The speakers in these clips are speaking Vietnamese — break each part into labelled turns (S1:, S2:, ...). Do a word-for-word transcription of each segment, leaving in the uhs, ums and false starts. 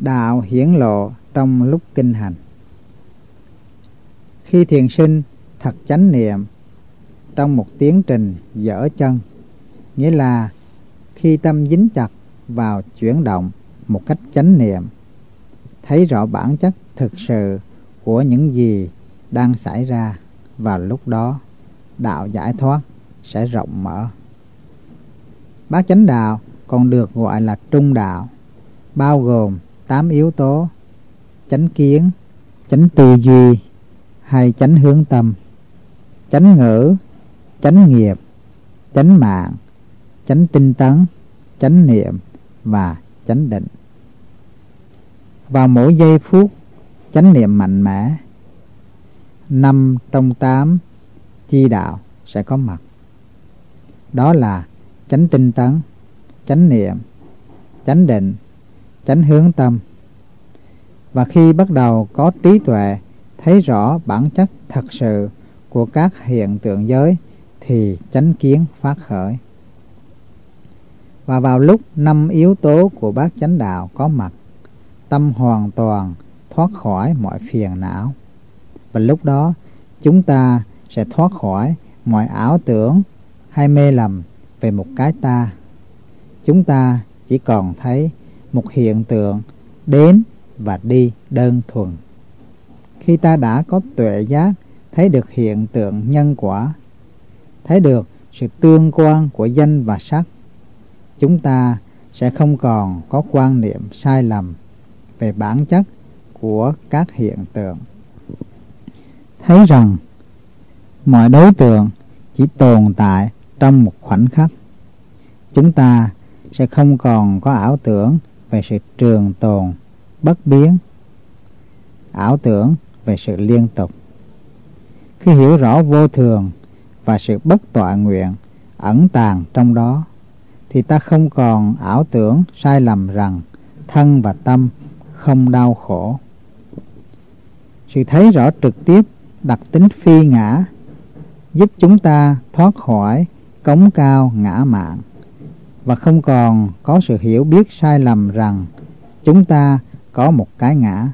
S1: Đạo hiển lộ trong lúc kinh hành. Khi thiền sinh thật chánh niệm trong một tiến trình dở chân, nghĩa là khi tâm dính chặt vào chuyển động một cách chánh niệm, thấy rõ bản chất thực sự của những gì đang xảy ra, vào lúc đó đạo giải thoát sẽ rộng mở. Bát chánh đạo còn được gọi là trung đạo, bao gồm tám yếu tố: chánh kiến, chánh tư duy hay chánh hướng tâm, chánh ngữ, chánh nghiệp, chánh mạng, chánh tinh tấn, chánh niệm và chánh định. Vào mỗi giây phút chánh niệm mạnh mẽ, năm trong tám chi đạo sẽ có mặt. Đó là chánh tinh tấn, chánh niệm, chánh định, chánh hướng tâm. Và khi bắt đầu có trí tuệ thấy rõ bản chất thật sự của các hiện tượng giới thì chánh kiến phát khởi. Và vào lúc năm yếu tố của bát chánh đạo có mặt, tâm hoàn toàn thoát khỏi mọi phiền não. Và lúc đó chúng ta sẽ thoát khỏi mọi ảo tưởng hay mê lầm về một cái ta. Chúng ta chỉ còn thấy một hiện tượng đến và đi đơn thuần. Khi ta đã có tuệ giác, thấy được hiện tượng nhân quả, thấy được sự tương quan của danh và sắc, chúng ta sẽ không còn có quan niệm sai lầm về bản chất của các hiện tượng. Thấy rằng mọi đối tượng chỉ tồn tại trong một khoảnh khắc, chúng ta sẽ không còn có ảo tưởng về sự trường tồn, bất biến, ảo tưởng về sự liên tục. Khi hiểu rõ vô thường và sự bất tọa nguyện ẩn tàng trong đó, thì ta không còn ảo tưởng sai lầm rằng thân và tâm không đau khổ. Sự thấy rõ trực tiếp đặc tính phi ngã giúp chúng ta thoát khỏi cống cao ngã mạn và không còn có sự hiểu biết sai lầm rằng chúng ta có một cái ngã.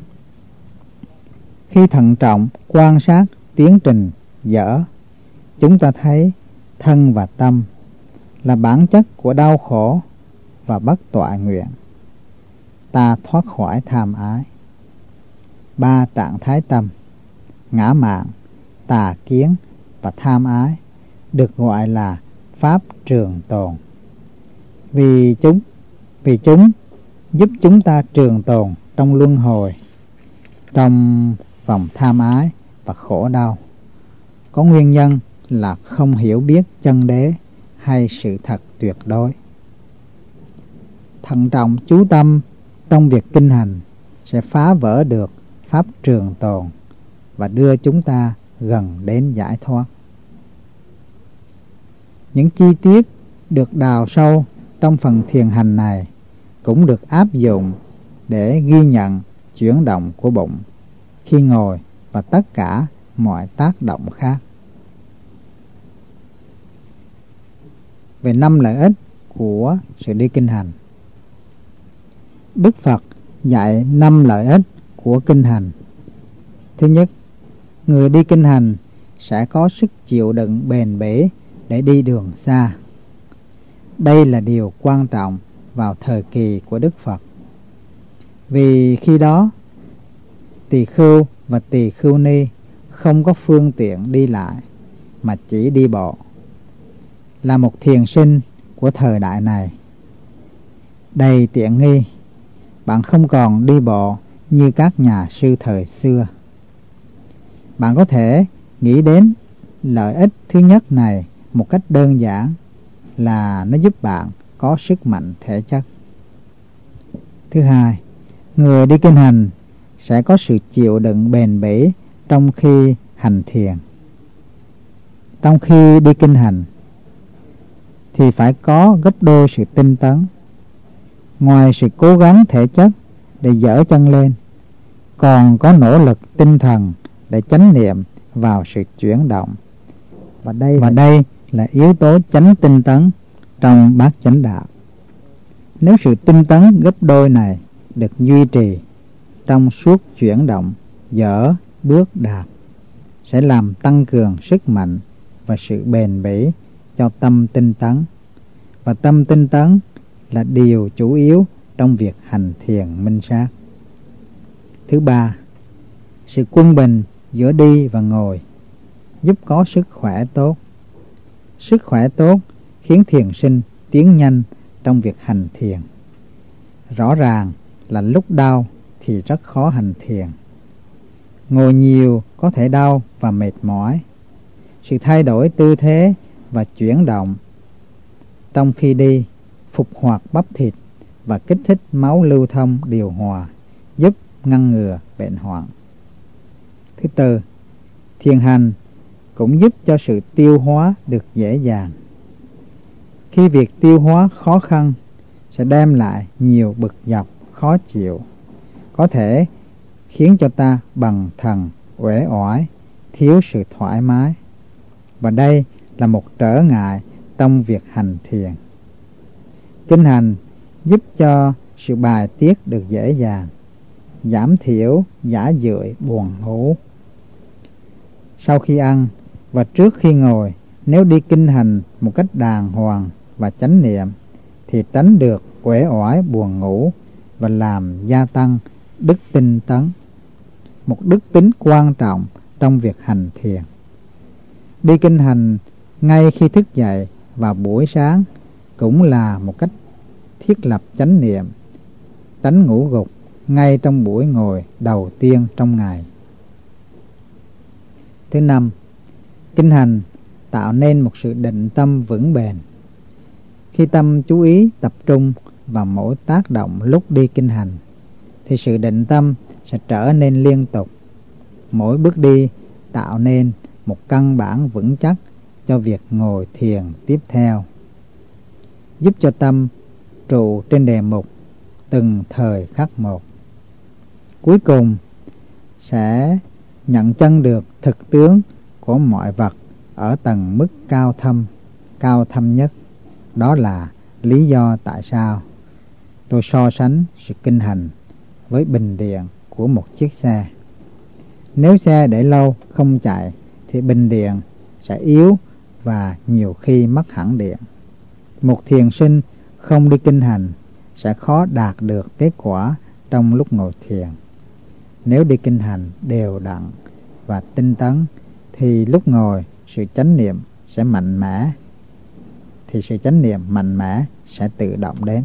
S1: Khi thận trọng quan sát tiến trình dở, chúng ta thấy thân và tâm là bản chất của đau khổ và bất tọa nguyện. Ta thoát khỏi tham ái. Ba trạng thái tâm, ngã mạn, tà kiến và tham ái được gọi là pháp trường tồn. Vì chúng, vì chúng giúp chúng ta trường tồn trong luân hồi, trong vòng tham ái và khổ đau. Có nguyên nhân là không hiểu biết chân đế hay sự thật tuyệt đối. Thận trọng chú tâm trong việc kinh hành sẽ phá vỡ được pháp trường tồn và đưa chúng ta gần đến giải thoát. Những chi tiết được đào sâu trong phần thiền hành này cũng được áp dụng để ghi nhận chuyển động của bụng khi ngồi và tất cả mọi tác động khác. Về năm lợi ích của sự đi kinh hành. Đức Phật dạy năm lợi ích của kinh hành. Thứ nhất, người đi kinh hành sẽ có sức chịu đựng bền bỉ để đi đường xa. Đây là điều quan trọng vào thời kỳ của Đức Phật. Vì khi đó, tỳ khưu và tỳ khưu ni không có phương tiện đi lại mà chỉ đi bộ. Là một thiền sinh của thời đại này đầy tiện nghi, bạn không còn đi bộ như các nhà sư thời xưa. Bạn có thể nghĩ đến lợi ích thứ nhất này một cách đơn giản là nó giúp bạn có sức mạnh thể chất. Thứ hai, người đi kinh hành sẽ có sự chịu đựng bền bỉ trong khi hành thiền. Trong khi đi kinh hành thì phải có gấp đôi sự tinh tấn. Ngoài sự cố gắng thể chất để dỡ chân lên, còn có nỗ lực tinh thần để chánh niệm vào sự chuyển động. Và đây, và đây là yếu tố chánh tinh tấn trong bát chánh đạo. Nếu sự tinh tấn gấp đôi này được duy trì trong suốt chuyển động dở bước đạp sẽ làm tăng cường sức mạnh và sự bền bỉ cho tâm tinh tấn, và tâm tinh tấn là điều chủ yếu trong việc hành thiền minh sát. Thứ ba, sự quân bình giữa đi và ngồi giúp có sức khỏe tốt. Sức khỏe tốt khiến thiền sinh tiến nhanh trong việc hành thiền. Rõ ràng là lúc đau thì rất khó hành thiền. Ngồi nhiều có thể đau và mệt mỏi. Sự thay đổi tư thế và chuyển động trong khi đi phục hoạt bắp thịt và kích thích máu lưu thông điều hòa, giúp ngăn ngừa bệnh hoạn. Thứ tư, thiền hành cũng giúp cho sự tiêu hóa được dễ dàng. Khi việc tiêu hóa khó khăn sẽ đem lại nhiều bực dọc, khó chịu, có thể khiến cho ta bần thần, uể oải, thiếu sự thoải mái. Và đây là một trở ngại trong việc hành thiền. Kinh hành giúp cho sự bài tiết được dễ dàng, giảm thiểu giả dưỡi buồn ngủ. Sau khi ăn và trước khi ngồi, nếu đi kinh hành một cách đàng hoàng và chánh niệm thì tránh được uể oải buồn ngủ và làm gia tăng đức tinh tấn, một đức tính quan trọng trong việc hành thiền. Đi kinh hành ngay khi thức dậy vào buổi sáng cũng là một cách thiết lập chánh niệm, tránh ngủ gục ngay trong buổi ngồi đầu tiên trong ngày. Thứ năm, kinh hành tạo nên một sự định tâm vững bền. Khi tâm chú ý tập trung vào mỗi tác động lúc đi kinh hành thì sự định tâm sẽ trở nên liên tục. Mỗi bước đi tạo nên một căn bản vững chắc cho việc ngồi thiền tiếp theo, giúp cho tâm trụ trên đề mục từng thời khắc một. Cuối cùng sẽ nhận chân được thực tướng của mọi vật ở tầng mức cao thâm, cao thâm nhất. Đó là lý do tại sao tôi so sánh sự kinh hành với bình điện của một chiếc xe. Nếu xe để lâu không chạy thì bình điện sẽ yếu và nhiều khi mất hẳn điện. Một thiền sinh không đi kinh hành sẽ khó đạt được kết quả trong lúc ngồi thiền. Nếu đi kinh hành đều đặn và tinh tấn thì lúc ngồi sự chánh niệm sẽ mạnh mẽ, thì sự chánh niệm mạnh mẽ sẽ tự động đến.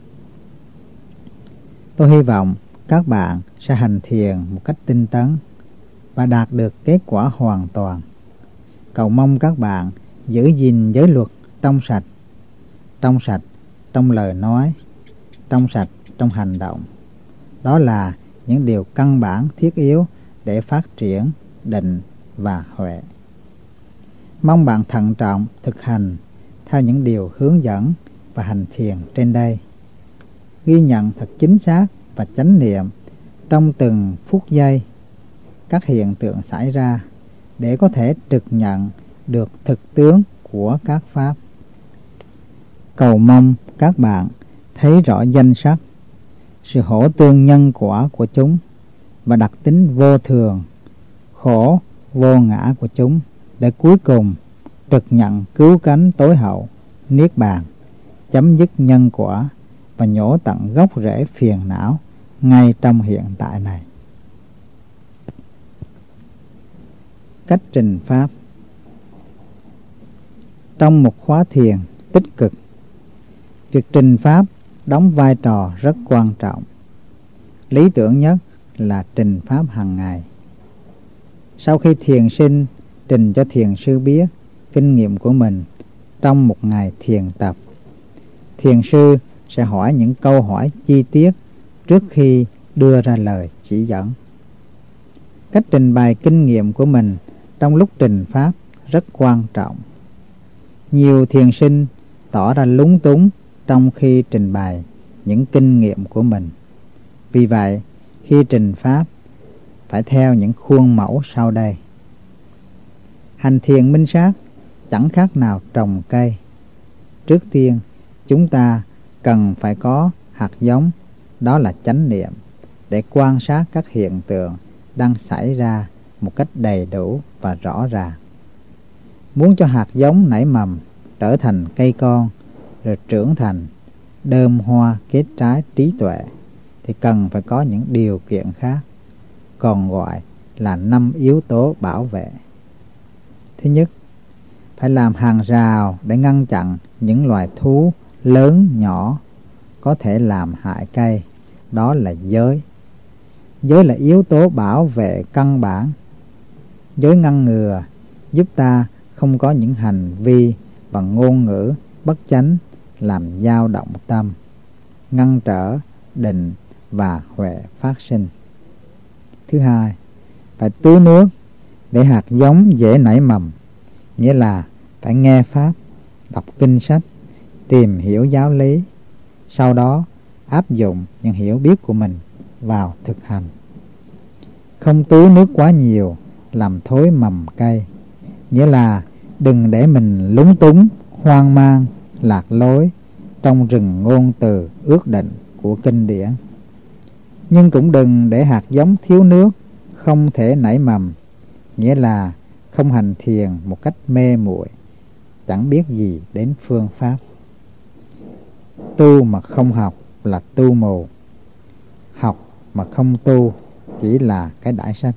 S1: Tôi hy vọng các bạn sẽ hành thiền một cách tinh tấn và đạt được kết quả hoàn toàn. Cầu mong các bạn giữ gìn giới luật trong sạch, trong sạch trong lời nói, trong sạch trong hành động. Đó là những điều căn bản thiết yếu để phát triển định và huệ. Mong bạn thận trọng thực hành theo những điều hướng dẫn và hành thiền trên đây. Ghi nhận thật chính xác và chánh niệm trong từng phút giây các hiện tượng xảy ra để có thể trực nhận được thực tướng của các pháp. Cầu mong các bạn thấy rõ danh sắc, sự hỗ tương nhân quả của chúng và đặc tính vô thường, khổ, vô ngã của chúng, để cuối cùng trực nhận cứu cánh tối hậu, niết bàn, chấm dứt nhân quả và nhổ tận gốc rễ phiền não ngay trong hiện tại này. Cách trình pháp. Trong một khóa thiền tích cực, việc trình pháp đóng vai trò rất quan trọng. Lý tưởng nhất là trình pháp hàng ngày. Sau khi thiền sinh trình cho thiền sư biết kinh nghiệm của mình trong một ngày thiền tập, thiền sư sẽ hỏi những câu hỏi chi tiết trước khi đưa ra lời chỉ dẫn. Cách trình bày kinh nghiệm của mình trong lúc trình pháp rất quan trọng. Nhiều thiền sinh tỏ ra lúng túng trong khi trình bày những kinh nghiệm của mình. Vì vậy, khi trình pháp phải theo những khuôn mẫu sau đây. Hành thiền minh sát chẳng khác nào trồng cây. Trước tiên, chúng ta cần phải có hạt giống đó là chánh niệm, để quan sát các hiện tượng đang xảy ra một cách đầy đủ và rõ ràng. Muốn cho hạt giống nảy mầm, trở thành cây con, rồi trưởng thành, đơm hoa kết trái trí tuệ, thì cần phải có những điều kiện khác, còn gọi là năm yếu tố bảo vệ. Thứ nhất, phải làm hàng rào để ngăn chặn những loài thú lớn nhỏ có thể làm hại cây, đó là giới. Giới là yếu tố bảo vệ căn bản. Giới ngăn ngừa giúp ta không có những hành vi và ngôn ngữ bất chánh làm dao động tâm, ngăn trở định và huệ phát sinh. Thứ hai, phải tưới nước để hạt giống dễ nảy mầm, nghĩa là phải nghe pháp, đọc kinh sách, tìm hiểu giáo lý, sau đó áp dụng những hiểu biết của mình vào thực hành. Không tưới nước quá nhiều làm thối mầm cây, nghĩa là đừng để mình lúng túng, hoang mang, lạc lối trong rừng ngôn từ ước định của kinh điển. Nhưng cũng đừng để hạt giống thiếu nước, không thể nảy mầm, nghĩa là không hành thiền một cách mê muội, chẳng biết gì đến phương pháp. Tu mà không học là tu mù, học mà không tu chỉ là cái đãi sách.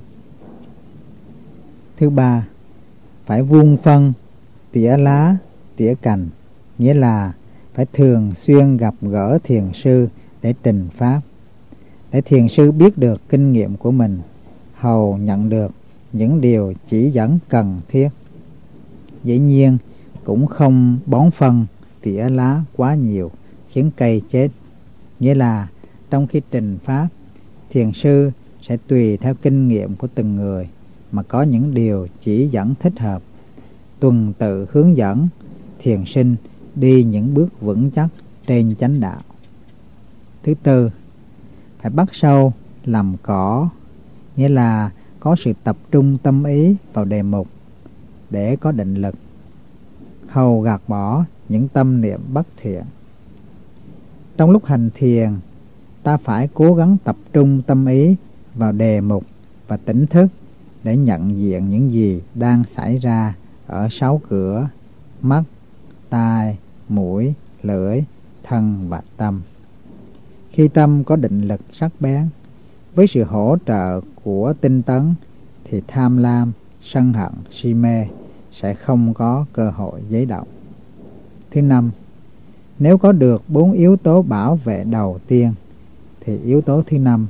S1: Thứ ba, phải vuông phân, tỉa lá, tỉa cành, nghĩa là phải thường xuyên gặp gỡ thiền sư để trình pháp, để thiền sư biết được kinh nghiệm của mình, hầu nhận được những điều chỉ dẫn cần thiết. Dĩ nhiên cũng không bón phân, tỉa lá quá nhiều khiến cây chết, nghĩa là trong khi trình pháp, thiền sư sẽ tùy theo kinh nghiệm của từng người mà có những điều chỉ dẫn thích hợp, tuần tự hướng dẫn thiền sinh đi những bước vững chắc trên chánh đạo. Thứ tư, phải bắt sâu làm cỏ, nghĩa là có sự tập trung tâm ý vào đề mục để có định lực, hầu gạt bỏ những tâm niệm bất thiện. Trong lúc hành thiền, ta phải cố gắng tập trung tâm ý vào đề mục và tỉnh thức để nhận diện những gì đang xảy ra ở sáu cửa: mắt, tai, mũi, lưỡi, thân và tâm. Khi tâm có định lực sắc bén, với sự hỗ trợ của tinh tấn, thì tham lam, sân hận, si mê sẽ không có cơ hội giấy động. Thứ năm, nếu có được bốn yếu tố bảo vệ đầu tiên, thì yếu tố thứ năm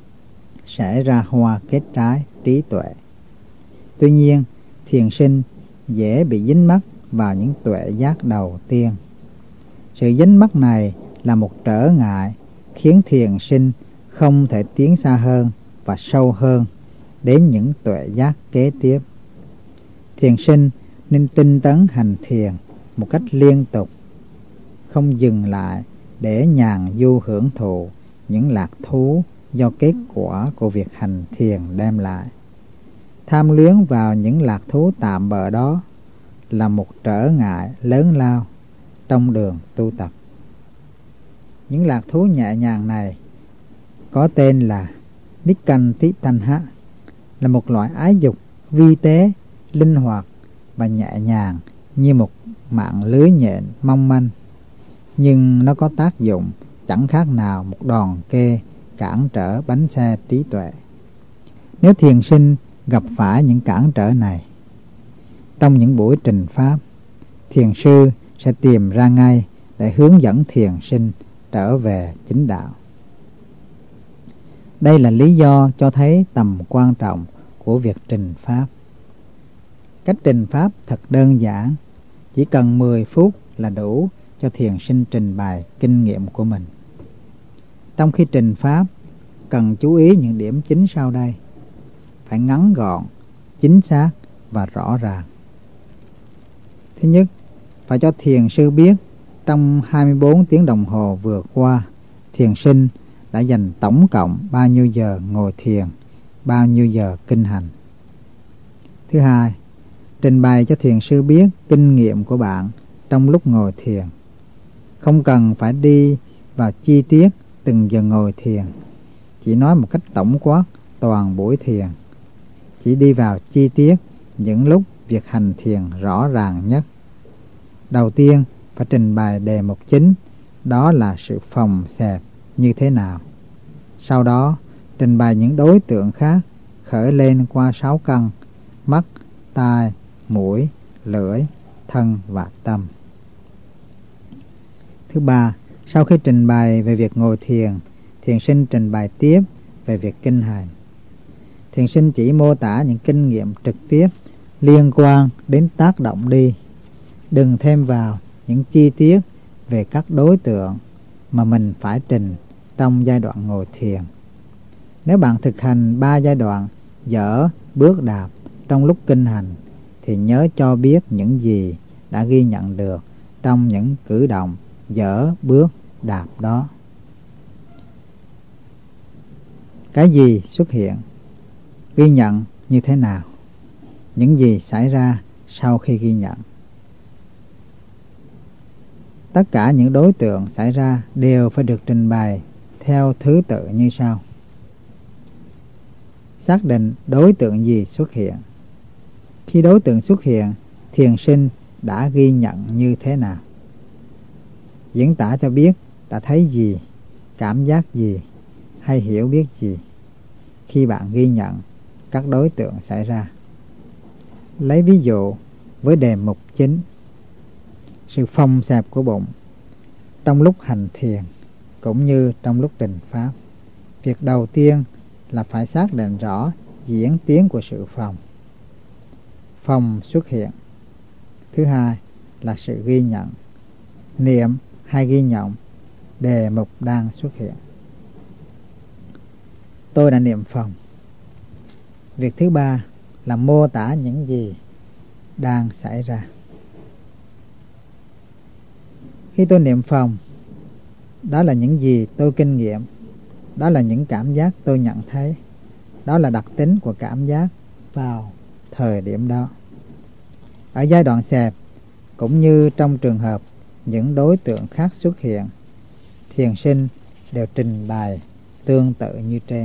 S1: sẽ ra hoa kết trái trí tuệ. Tuy nhiên, thiền sinh dễ bị dính mắc vào những tuệ giác đầu tiên. Sự dính mắc này là một trở ngại khiến thiền sinh không thể tiến xa hơn và sâu hơn đến những tuệ giác kế tiếp. Thiền sinh nên tinh tấn hành thiền một cách liên tục, không dừng lại để nhàn du hưởng thụ những lạc thú do kết quả của việc hành thiền đem lại. Tham luyến vào những lạc thú tạm bợ đó là một trở ngại lớn lao trong đường tu tập. Những lạc thú nhẹ nhàng này có tên là Nikkantittanha, là một loại ái dục vi tế, linh hoạt và nhẹ nhàng như một mạng lưới nhện mong manh, nhưng nó có tác dụng chẳng khác nào một đòn kê cản trở bánh xe trí tuệ. Nếu thiền sinh gặp phải những cản trở này, trong những buổi trình pháp, thiền sư sẽ tìm ra ngay để hướng dẫn thiền sinh trở về chính đạo. Đây là lý do cho thấy tầm quan trọng của việc trình pháp. Cách trình pháp thật đơn giản, chỉ cần mười phút là đủ cho thiền sinh trình bày kinh nghiệm của mình. Trong khi trình pháp, cần chú ý những điểm chính sau đây: phải ngắn gọn, chính xác và rõ ràng. Thứ nhất, phải cho thiền sư biết trong hai mươi bốn tiếng đồng hồ vừa qua, thiền sinh đã dành tổng cộng bao nhiêu giờ ngồi thiền, bao nhiêu giờ kinh hành. Thứ hai, trình bày cho thiền sư biết kinh nghiệm của bạn trong lúc ngồi thiền. Không cần phải đi vào chi tiết từng giờ ngồi thiền, chỉ nói một cách tổng quát toàn buổi thiền, chỉ đi vào chi tiết những lúc việc hành thiền rõ ràng nhất. Đầu tiên phải trình bày đề mục chính, đó là sự phòng xẹp như thế nào. Sau đó trình bày những đối tượng khác khởi lên qua sáu căn: mắt, tai, mũi, lưỡi, thân và tâm. Thứ ba, sau khi trình bày về việc ngồi thiền, thiền sinh trình bày tiếp về việc kinh hành. Thiền sinh chỉ mô tả những kinh nghiệm trực tiếp liên quan đến tác động đi, đừng thêm vào những chi tiết về các đối tượng mà mình phải trình trong giai đoạn ngồi thiền. Nếu bạn thực hành ba giai đoạn dở, bước, đạp trong lúc kinh hành, thì nhớ cho biết những gì đã ghi nhận được trong những cử động dở, bước, đạp đó. Cái gì xuất hiện, ghi nhận như thế nào, những gì xảy ra sau khi ghi nhận. Tất cả những đối tượng xảy ra đều phải được trình bày theo thứ tự như sau. Xác định đối tượng gì xuất hiện. Khi đối tượng xuất hiện, thiền sinh đã ghi nhận như thế nào. Diễn tả cho biết đã thấy gì, cảm giác gì hay hiểu biết gì khi bạn ghi nhận các đối tượng xảy ra. Lấy ví dụ với đề mục chính, sự phòng xẹp của bụng. Trong lúc hành thiền cũng như trong lúc trình pháp, việc đầu tiên là phải xác định rõ diễn tiến của sự phòng. Phòng xuất hiện. Thứ hai là sự ghi nhận, niệm hay ghi nhận đề mục đang xuất hiện. Tôi đã niệm phòng. Việc thứ ba là mô tả những gì đang xảy ra. Khi tôi niệm phòng, đó là những gì tôi kinh nghiệm, đó là những cảm giác tôi nhận thấy, đó là đặc tính của cảm giác vào thời điểm đó. Ở giai đoạn xẹp, cũng như trong trường hợp những đối tượng khác xuất hiện, thiền sinh đều trình bày tương tự như trên.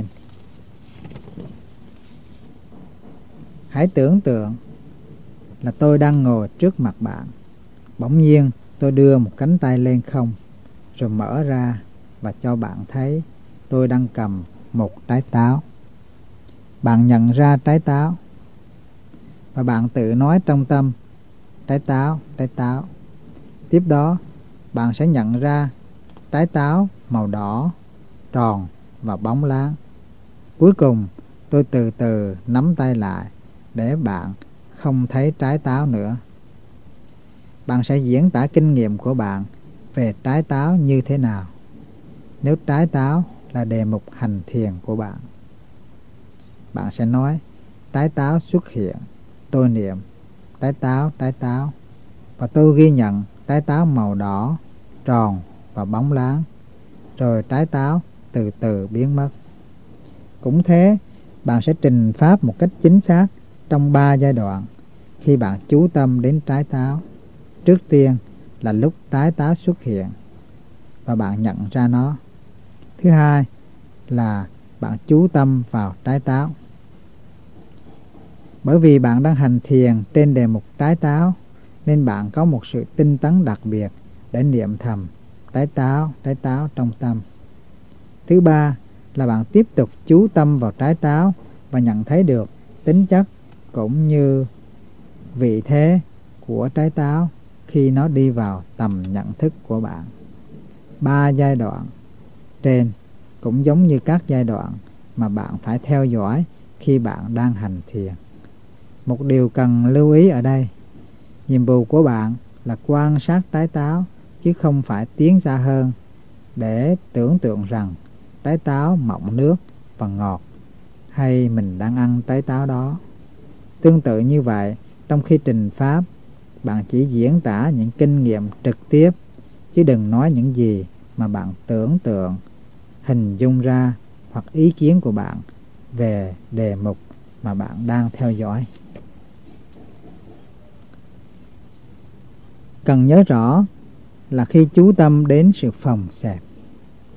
S1: Hãy tưởng tượng là tôi đang ngồi trước mặt bạn. Bỗng nhiên tôi đưa một cánh tay lên không, rồi mở ra và cho bạn thấy tôi đang cầm một trái táo. Bạn nhận ra trái táo và bạn tự nói trong tâm: trái táo, trái táo. Tiếp đó bạn sẽ nhận ra trái táo màu đỏ, tròn và bóng láng. Cuối cùng tôi từ từ nắm tay lại để bạn không thấy trái táo nữa. Bạn sẽ diễn tả kinh nghiệm của bạn về trái táo như thế nào, nếu trái táo là đề mục hành thiền của bạn. Bạn sẽ nói: trái táo xuất hiện, tôi niệm trái táo, trái táo, và tôi ghi nhận trái táo màu đỏ, tròn và bóng láng, rồi trái táo từ từ biến mất. Cũng thế, bạn sẽ trình pháp một cách chính xác trong ba giai đoạn. Khi bạn chú tâm đến trái táo, trước tiên là lúc trái táo xuất hiện và bạn nhận ra nó. Thứ hai là bạn chú tâm vào trái táo. Bởi vì bạn đang hành thiền trên đề mục trái táo, nên bạn có một sự tinh tấn đặc biệt để niệm thầm trái táo, trái táo trong tâm. Thứ ba là bạn tiếp tục chú tâm vào trái táo và nhận thấy được tính chất cũng như vị thế của trái táo khi nó đi vào tầm nhận thức của bạn. Ba giai đoạn trên cũng giống như các giai đoạn mà bạn phải theo dõi khi bạn đang hành thiền. Một điều cần lưu ý ở đây, nhiệm vụ của bạn là quan sát trái táo chứ không phải tiến xa hơn để tưởng tượng rằng trái táo mọng nước và ngọt, hay mình đang ăn trái táo đó. Tương tự như vậy, trong khi trình pháp, bạn chỉ diễn tả những kinh nghiệm trực tiếp, chứ đừng nói những gì mà bạn tưởng tượng, hình dung ra hoặc ý kiến của bạn về đề mục mà bạn đang theo dõi. Cần nhớ rõ là khi chú tâm đến sự phòng xẹp,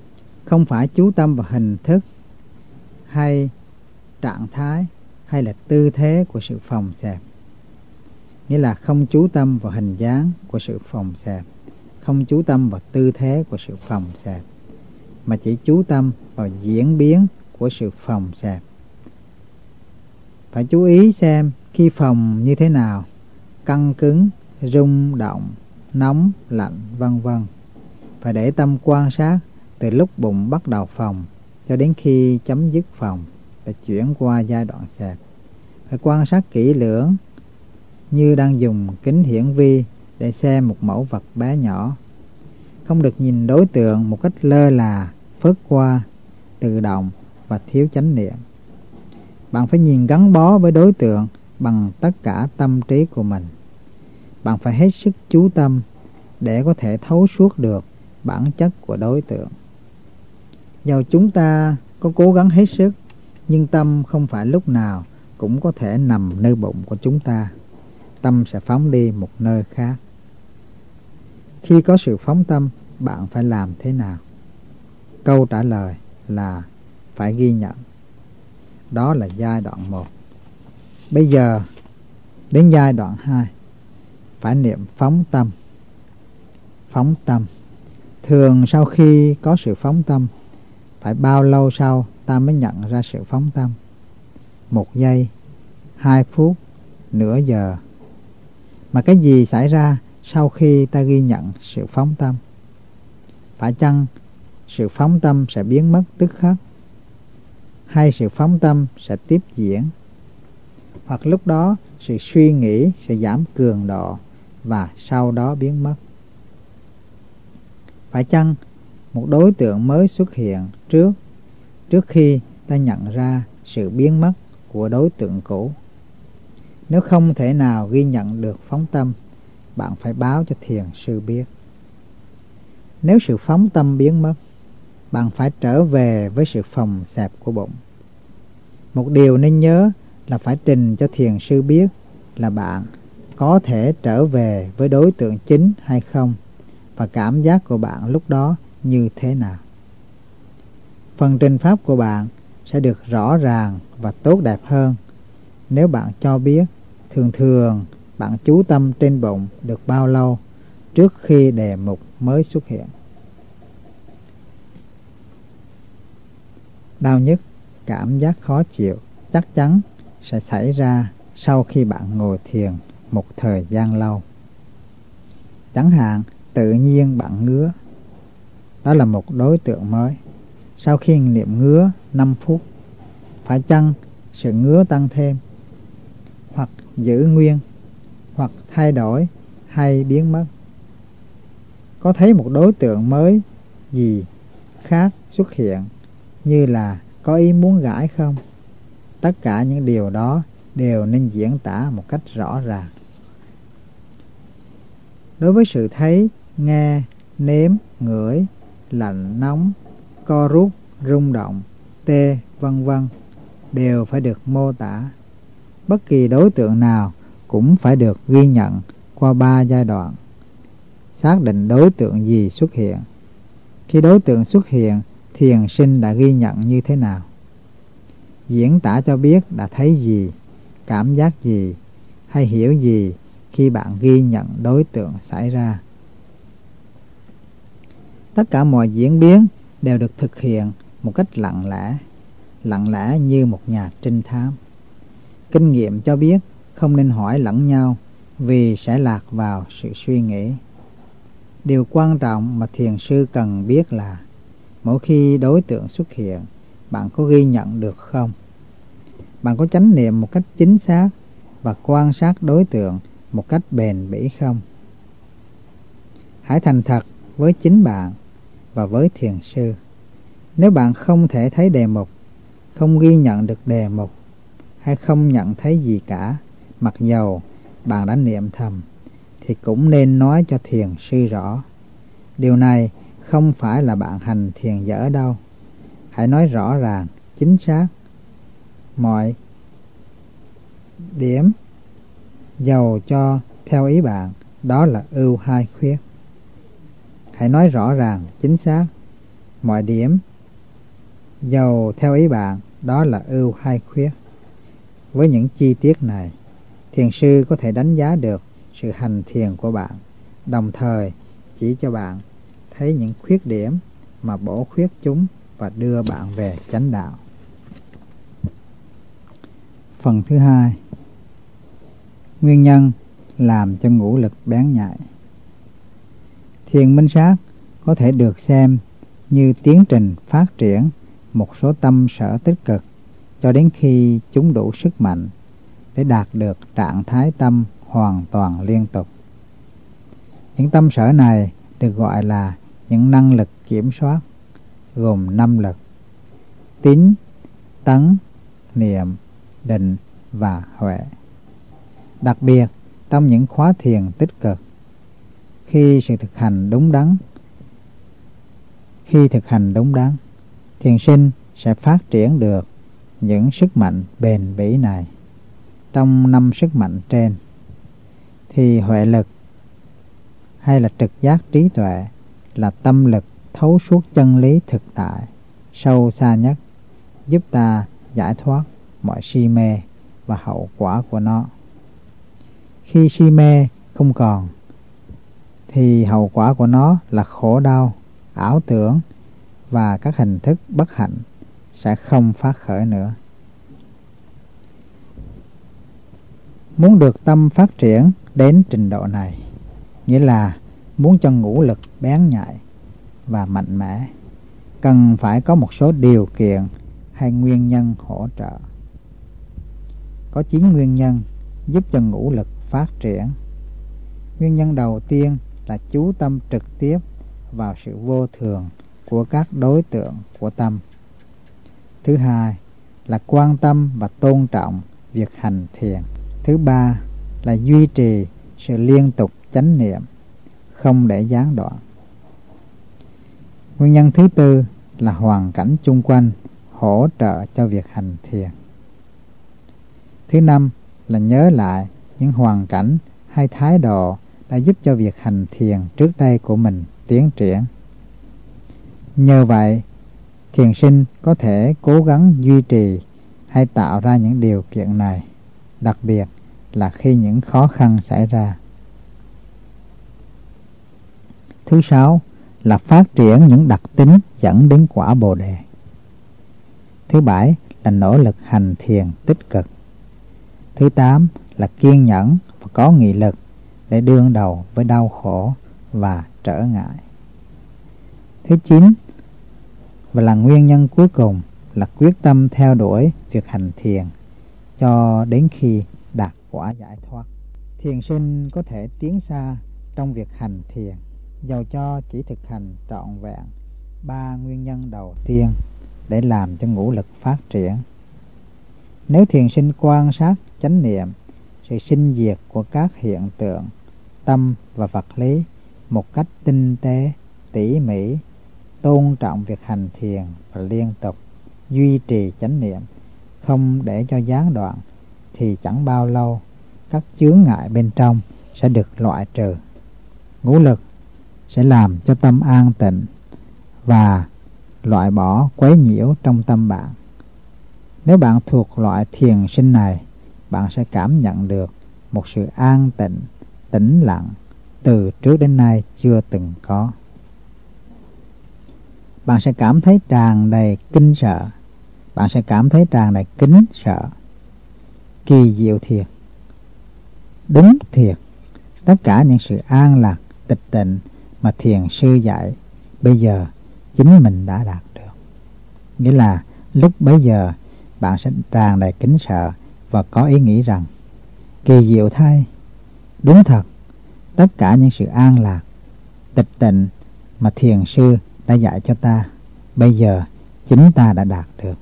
S1: không phải chú tâm vào hình thức hay trạng thái hay là tư thế của sự phồng xẹp. Nghĩa là không chú tâm vào hình dáng của sự phồng xẹp, không chú tâm vào tư thế của sự phồng xẹp, mà chỉ chú tâm vào diễn biến của sự phồng xẹp. Phải chú ý xem khi phồng như thế nào, căng cứng, rung động, nóng, lạnh, vân vân. Phải để tâm quan sát từ lúc bụng bắt đầu phồng cho đến khi chấm dứt phồng để chuyển qua giai đoạn xẹp. Phải quan sát kỹ lưỡng như đang dùng kính hiển vi để xem một mẫu vật bé nhỏ. Không được nhìn đối tượng một cách lơ là, phớt qua, tự động và thiếu chánh niệm. Bạn phải nhìn gắn bó với đối tượng bằng tất cả tâm trí của mình. Bạn phải hết sức chú tâm để có thể thấu suốt được bản chất của đối tượng. Dầu chúng ta có cố gắng hết sức, nhưng tâm không phải lúc nào cũng có thể nằm nơi bụng của chúng ta. Tâm sẽ phóng đi một nơi khác. Khi có sự phóng tâm, bạn phải làm thế nào? Câu trả lời là phải ghi nhận. Đó là giai đoạn một. Bây giờ đến giai đoạn hai, phải niệm phóng tâm. Phóng tâm. Thường sau khi có sự phóng tâm, phải bao lâu sau ta mới nhận ra sự phóng tâm? Một giây, hai phút, nửa giờ. Mà cái gì xảy ra sau khi ta ghi nhận sự phóng tâm? Phải chăng sự phóng tâm sẽ biến mất tức khắc? Hay sự phóng tâm sẽ tiếp diễn? Hoặc lúc đó sự suy nghĩ sẽ giảm cường độ và sau đó biến mất? Phải chăng một đối tượng mới xuất hiện trước trước khi ta nhận ra sự biến mất của đối tượng cũ? Nếu không thể nào ghi nhận được phóng tâm, bạn phải báo cho thiền sư biết. Nếu sự phóng tâm biến mất, bạn phải trở về với sự phồng xẹp của bụng. Một điều nên nhớ là phải trình cho thiền sư biết là bạn có thể trở về với đối tượng chính hay không, và cảm giác của bạn lúc đó như thế nào. Phần trình pháp của bạn sẽ được rõ ràng và tốt đẹp hơn nếu bạn cho biết thường thường bạn chú tâm trên bụng được bao lâu trước khi đề mục mới xuất hiện. Đau nhức, cảm giác khó chịu chắc chắn sẽ xảy ra sau khi bạn ngồi thiền một thời gian lâu. Chẳng hạn tự nhiên bạn ngứa, đó là một đối tượng mới. Sau khi niệm ngứa năm phút, phải chăng sự ngứa tăng thêm, hoặc giữ nguyên, hoặc thay đổi hay biến mất? Có thấy một đối tượng mới gì khác xuất hiện, như là có ý muốn gãi không? Tất cả những điều đó đều nên diễn tả một cách rõ ràng. Đối với sự thấy, nghe, nếm, ngửi, lạnh, nóng, co rút, rung động, tê, vân vân đều phải được mô tả. Bất kỳ đối tượng nào cũng phải được ghi nhận qua ba giai đoạn. Xác định đối tượng gì xuất hiện. Khi đối tượng xuất hiện, thiền sinh đã ghi nhận như thế nào? Diễn tả cho biết đã thấy gì, cảm giác gì, hay hiểu gì khi bạn ghi nhận đối tượng xảy ra. Tất cả mọi diễn biến đều được thực hiện một cách lặng lẽ, lặng lẽ như một nhà trinh thám. Kinh nghiệm cho biết không nên hỏi lẫn nhau vì sẽ lạc vào sự suy nghĩ. Điều quan trọng mà thiền sư cần biết là mỗi khi đối tượng xuất hiện, bạn có ghi nhận được không? Bạn có chánh niệm một cách chính xác và quan sát đối tượng một cách bền bỉ không? Hãy thành thật với chính bạn và với thiền sư. Nếu bạn không thể thấy đề mục, không ghi nhận được đề mục, hay không nhận thấy gì cả, mặc dầu bạn đã niệm thầm, thì cũng nên nói cho thiền sư rõ. Điều này không phải là bạn hành thiền dở đâu. Hãy nói rõ ràng, chính xác mọi điểm, dầu cho theo ý bạn đó là ưu hay khuyết. Hãy nói rõ ràng, chính xác mọi điểm, Dầu theo ý bạn đó là ưu hay khuyết. Với những chi tiết này, thiền sư có thể đánh giá được sự hành thiền của bạn, đồng thời chỉ cho bạn thấy những khuyết điểm mà bổ khuyết chúng và đưa bạn về chánh đạo. Phần thứ hai, nguyên nhân làm cho ngũ lực bén nhạy. Thiền minh sát có thể được xem như tiến trình phát triển một số tâm sở tích cực cho đến khi chúng đủ sức mạnh để đạt được trạng thái tâm hoàn toàn liên tục. Những tâm sở này được gọi là những năng lực kiểm soát, gồm năm lực: tín, tấn, niệm, định và huệ. Đặc biệt trong những khóa thiền tích cực, khi sự thực hành đúng đắn, khi thực hành đúng đắn, thiền sinh sẽ phát triển được những sức mạnh bền bỉ này. Trong năm sức mạnh trên, thì huệ lực hay là trực giác trí tuệ là tâm lực thấu suốt chân lý thực tại sâu xa nhất, giúp ta giải thoát mọi si mê và hậu quả của nó. Khi si mê không còn, thì hậu quả của nó là khổ đau, ảo tưởng và các hình thức bất hạnh sẽ không phát khởi nữa. Muốn được tâm phát triển đến trình độ này, nghĩa là muốn cho ngũ lực bén nhạy và mạnh mẽ, cần phải có một số điều kiện hay nguyên nhân hỗ trợ. Có chín nguyên nhân giúp cho ngũ lực phát triển. Nguyên nhân đầu tiên là chú tâm trực tiếp vào sự vô thường của các đối tượng của tâm. Thứ hai là quan tâm và tôn trọng việc hành thiền. Thứ ba là duy trì sự liên tục chánh niệm, không để gián đoạn. Nguyên nhân thứ tư là hoàn cảnh chung quanh hỗ trợ cho việc hành thiền. Thứ năm là nhớ lại những hoàn cảnh hay thái độ đã giúp cho việc hành thiền trước đây của mình tiến triển. Nhờ vậy, thiền sinh có thể cố gắng duy trì hay tạo ra những điều kiện này, đặc biệt là khi những khó khăn xảy ra. Thứ sáu là phát triển những đặc tính dẫn đến quả Bồ Đề. Thứ bảy là nỗ lực hành thiền tích cực. Thứ tám là kiên nhẫn và có nghị lực để đương đầu với đau khổ và trở ngại. Thứ chín và là nguyên nhân cuối cùng là quyết tâm theo đuổi việc hành thiền cho đến khi đạt quả giải thoát. Thiền sinh có thể tiến xa trong việc hành thiền dầu cho chỉ thực hành trọn vẹn ba nguyên nhân đầu tiên để làm cho ngũ lực phát triển. Nếu thiền sinh quan sát chánh niệm sự sinh diệt của các hiện tượng tâm và vật lý một cách tinh tế, tỉ mỉ, tôn trọng việc hành thiền và liên tục duy trì chánh niệm, không để cho gián đoạn, thì chẳng bao lâu các chướng ngại bên trong sẽ được loại trừ. Ngũ lực sẽ làm cho tâm an tịnh và loại bỏ quấy nhiễu trong tâm bạn. Nếu bạn thuộc loại thiền sinh này, bạn sẽ cảm nhận được một sự an tịnh, tĩnh lặng từ trước đến nay chưa từng có. Bạn sẽ cảm thấy tràn đầy kinh sợ. Bạn sẽ cảm thấy tràn đầy kính sợ. Kỳ diệu thiệt, đúng thiệt, tất cả những sự an lạc, tịch tịnh mà thiền sư dạy bây giờ chính mình đã đạt được. Nghĩa là lúc bấy giờ bạn sẽ tràn đầy kính sợ và có ý nghĩ rằng kỳ diệu thay, đúng thật, tất cả những sự an lạc, tịch tịnh mà thiền sư đã dạy cho ta bây giờ chính ta đã đạt được.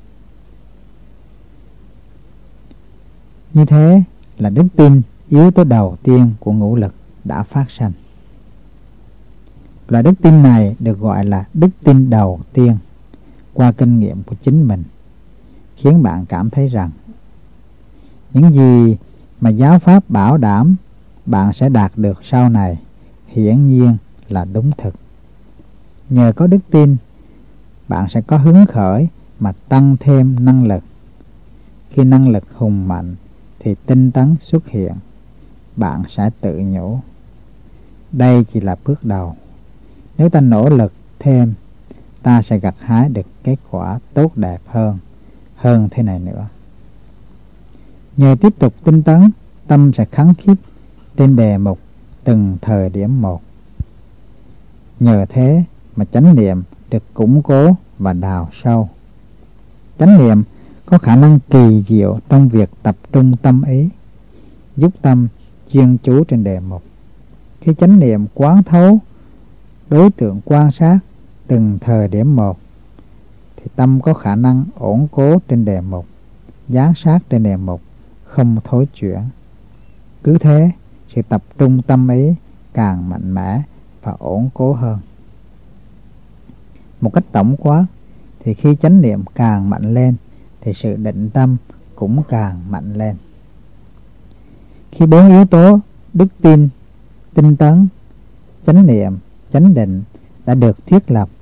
S1: Như thế là đức tin, yếu tố đầu tiên của ngũ lực đã phát sanh. Loại đức tin này được gọi là đức tin đầu tiên qua kinh nghiệm của chính mình, khiến bạn cảm thấy rằng những gì mà giáo pháp bảo đảm bạn sẽ đạt được sau này hiển nhiên là đúng thực. Nhờ có đức tin bạn sẽ có hứng khởi mà tăng thêm năng lực. Khi năng lực hùng mạnh thì tinh tấn xuất hiện. Bạn sẽ tự nhủ, đây chỉ là bước đầu. Nếu ta nỗ lực thêm, ta sẽ gặt hái được kết quả tốt đẹp hơn, hơn thế này nữa. Nhờ tiếp tục tinh tấn, tâm sẽ khắng khít trên đề mục từng thời điểm một. Nhờ thế mà chánh niệm được củng cố và đào sâu. Chánh niệm có khả năng kỳ diệu trong việc tập trung tâm ý, giúp tâm chuyên chú trên đề mục. Khi chánh niệm quán thấu đối tượng quan sát từng thời điểm một, thì tâm có khả năng ổn cố trên đề mục, giám sát trên đề mục, không thối chuyển. Cứ thế, sự tập trung tâm ý càng mạnh mẽ và ổn cố hơn. Một cách tổng quát, thì khi chánh niệm càng mạnh lên, thì sự định tâm cũng càng mạnh lên. Khi bốn yếu tố đức tin, tinh tấn, chánh niệm, chánh định đã được thiết lập,